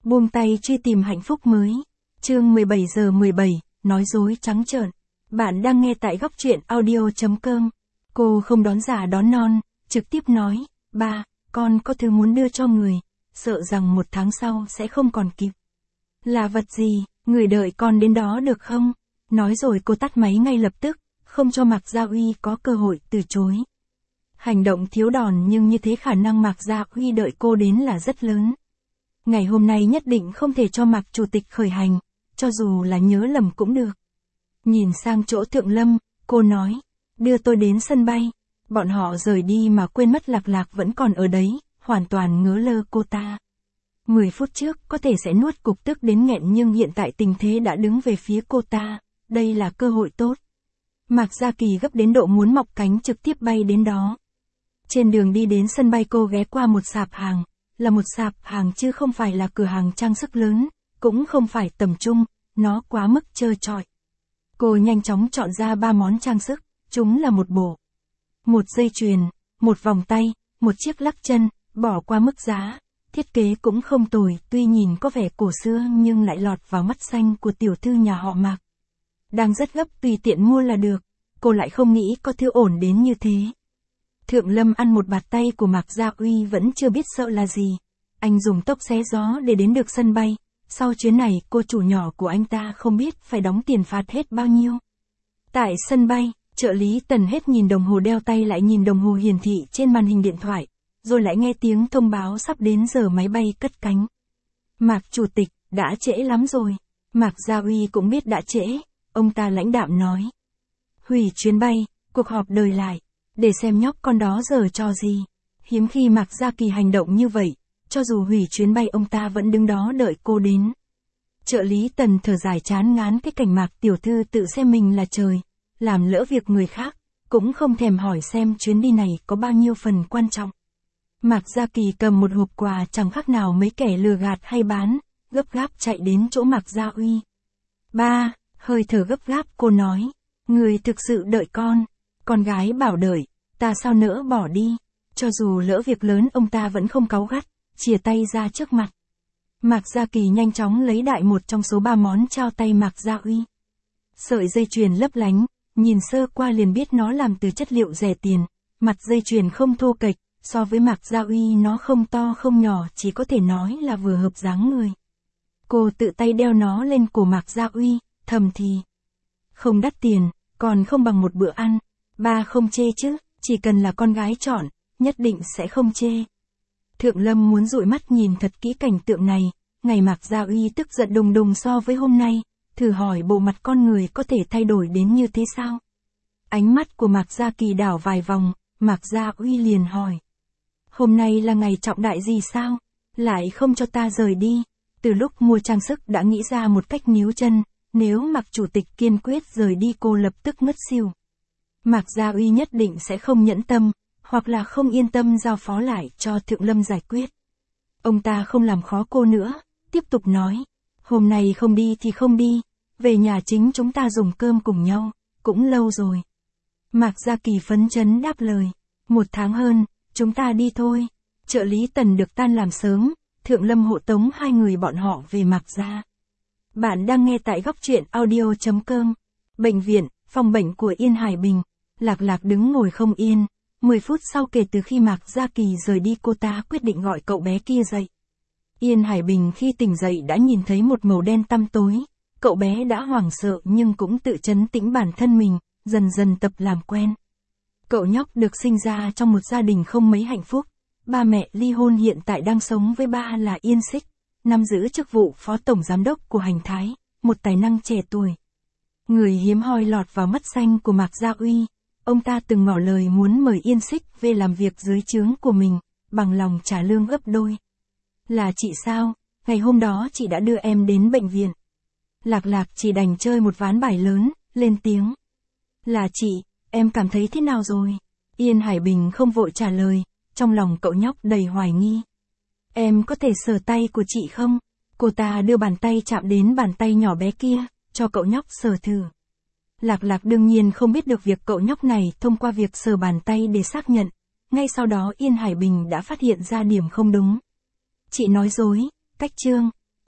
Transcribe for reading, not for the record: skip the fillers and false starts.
buông tay truy tìm hạnh phúc mới. Chương 17:17, nói dối trắng trợn. Bạn đang nghe tại góc truyện audio.com. Cô không đón già đón non, trực tiếp nói, ba, con có thứ muốn đưa cho người, sợ rằng 1 tháng sau sẽ không còn kịp. Là vật gì, người đợi con đến đó được không? Nói rồi cô tắt máy ngay lập tức, không cho Mạc Gia Uy có cơ hội từ chối. Hành động thiếu đòn nhưng như thế khả năng Mạc Gia Uy đợi cô đến là rất lớn. Ngày hôm nay nhất định không thể cho Mạc Chủ tịch khởi hành, cho dù là nhớ lầm cũng được. Nhìn sang chỗ Thượng Lâm, cô nói, đưa tôi đến sân bay. Bọn họ rời đi mà quên mất Lạc Lạc vẫn còn ở đấy, hoàn toàn ngớ lơ cô ta. 10 phút trước có thể sẽ nuốt cục tức đến nghẹn nhưng hiện tại tình thế đã đứng về phía cô ta, đây là cơ hội tốt. Mạc Gia Kỳ gấp đến độ muốn mọc cánh trực tiếp bay đến đó. Trên đường đi đến sân bay cô ghé qua một sạp hàng, là một sạp hàng chứ không phải là cửa hàng trang sức lớn, cũng không phải tầm trung, nó quá mức trơ trọi. Cô nhanh chóng chọn ra 3 món trang sức, chúng là một bộ, một dây chuyền, một vòng tay, một chiếc lắc chân, bỏ qua mức giá. Thiết kế cũng không tồi, tuy nhìn có vẻ cổ xưa nhưng lại lọt vào mắt xanh của tiểu thư nhà họ Mạc. Đang rất gấp tùy tiện mua là được, cô lại không nghĩ có thứ ổn đến như thế. Thượng Lâm ăn một bạt tay của Mạc Gia Uy vẫn chưa biết sợ là gì. Anh dùng tốc xé gió để đến được sân bay. Sau chuyến này cô chủ nhỏ của anh ta không biết phải đóng tiền phạt hết bao nhiêu. Tại sân bay, trợ lý Tần hết nhìn đồng hồ đeo tay lại nhìn đồng hồ hiển thị trên màn hình điện thoại. Rồi lại nghe tiếng thông báo sắp đến giờ máy bay cất cánh. Mạc Chủ tịch, đã trễ lắm rồi. Mạc Gia Uy cũng biết đã trễ. Ông ta lãnh đạm nói. Hủy chuyến bay, cuộc họp đời lại. Để xem nhóc con đó giở trò gì. Hiếm khi Mạc Gia Kỳ hành động như vậy. Cho dù hủy chuyến bay ông ta vẫn đứng đó đợi cô đến. Trợ lý Tần thở dài chán ngán cái cảnh Mạc tiểu thư tự xem mình là trời. Làm lỡ việc người khác. Cũng không thèm hỏi xem chuyến đi này có bao nhiêu phần quan trọng. Mạc Gia Kỳ cầm một hộp quà chẳng khác nào mấy kẻ lừa gạt hay bán. Gấp gáp chạy đến chỗ Mạc Gia Uy. Ba, hơi thở gấp gáp cô nói. Người thực sự đợi con gái bảo đợi, ta sao nỡ bỏ đi. Cho dù lỡ việc lớn ông ta vẫn không cáu gắt, chìa tay ra trước mặt. Mạc Gia Kỳ nhanh chóng lấy đại một trong số 3 món trao tay Mạc Gia Uy. Sợi dây chuyền lấp lánh, nhìn sơ qua liền biết nó làm từ chất liệu rẻ tiền, mặt dây chuyền không thô kệch, so với Mạc Gia Uy nó không to không nhỏ chỉ có thể nói là vừa hợp dáng người. Cô tự tay đeo nó lên cổ Mạc Gia Uy, thầm thì. Không đắt tiền, còn không bằng một bữa ăn. Ba không chê chứ, chỉ cần là con gái chọn, nhất định sẽ không chê. Thượng Lâm muốn dụi mắt nhìn thật kỹ cảnh tượng này, ngày Mạc Gia Uy tức giận đùng đùng so với hôm nay, thử hỏi bộ mặt con người có thể thay đổi đến như thế sao? Ánh mắt của Mạc Gia Kỳ đảo vài vòng, Mạc Gia Uy liền hỏi. Hôm nay là ngày trọng đại gì sao? Lại không cho ta rời đi. Từ lúc mua trang sức đã nghĩ ra một cách níu chân, nếu Mạc Chủ tịch kiên quyết rời đi cô lập tức ngất xỉu. Mạc Gia Uy nhất định sẽ không nhẫn tâm, hoặc là không yên tâm giao phó lại cho Thượng Lâm giải quyết. Ông ta không làm khó cô nữa, tiếp tục nói. Hôm nay không đi thì không đi, về nhà chính chúng ta dùng cơm cùng nhau, cũng lâu rồi. Mạc Gia Kỳ phấn chấn đáp lời. 1 tháng hơn, chúng ta đi thôi. Trợ lý Tần được tan làm sớm, Thượng Lâm hộ tống 2 người bọn họ về Mạc Gia. Bạn đang nghe tại góc truyện audio.com. Bệnh viện, phòng bệnh của Yên Hải Bình. Lạc Lạc đứng ngồi không yên. 10 phút sau kể từ khi Mạc Gia Kỳ rời đi cô ta quyết định gọi cậu bé kia dậy. Yên Hải Bình khi tỉnh dậy đã nhìn thấy một màu đen tăm tối. Cậu bé đã hoảng sợ nhưng cũng tự trấn tĩnh bản thân mình, dần dần tập làm quen. Cậu nhóc được sinh ra trong một gia đình không mấy hạnh phúc. Ba mẹ ly hôn hiện tại đang sống với ba là Yên Xích, nắm giữ chức vụ phó tổng giám đốc của Hành Thái, một tài năng trẻ tuổi. Người hiếm hoi lọt vào mắt xanh của Mạc Gia Uy. Ông ta từng ngỏ lời muốn mời Yên Xích về làm việc dưới trướng của mình, bằng lòng trả lương gấp đôi. Là chị sao? Ngày hôm đó chị đã đưa em đến bệnh viện. Lạc Lạc chỉ đành chơi một ván bài lớn, lên tiếng. Là chị, em cảm thấy thế nào rồi? Yên Hải Bình không vội trả lời, trong lòng cậu nhóc đầy hoài nghi. Em có thể sờ tay của chị không? Cô ta đưa bàn tay chạm đến bàn tay nhỏ bé kia, cho cậu nhóc sờ thử. Lạc Lạc đương nhiên không biết được việc cậu nhóc này thông qua việc sờ bàn tay để xác nhận. Ngay sau đó Yên Hải Bình đã phát hiện ra điểm không đúng. Chị nói dối, cách trương,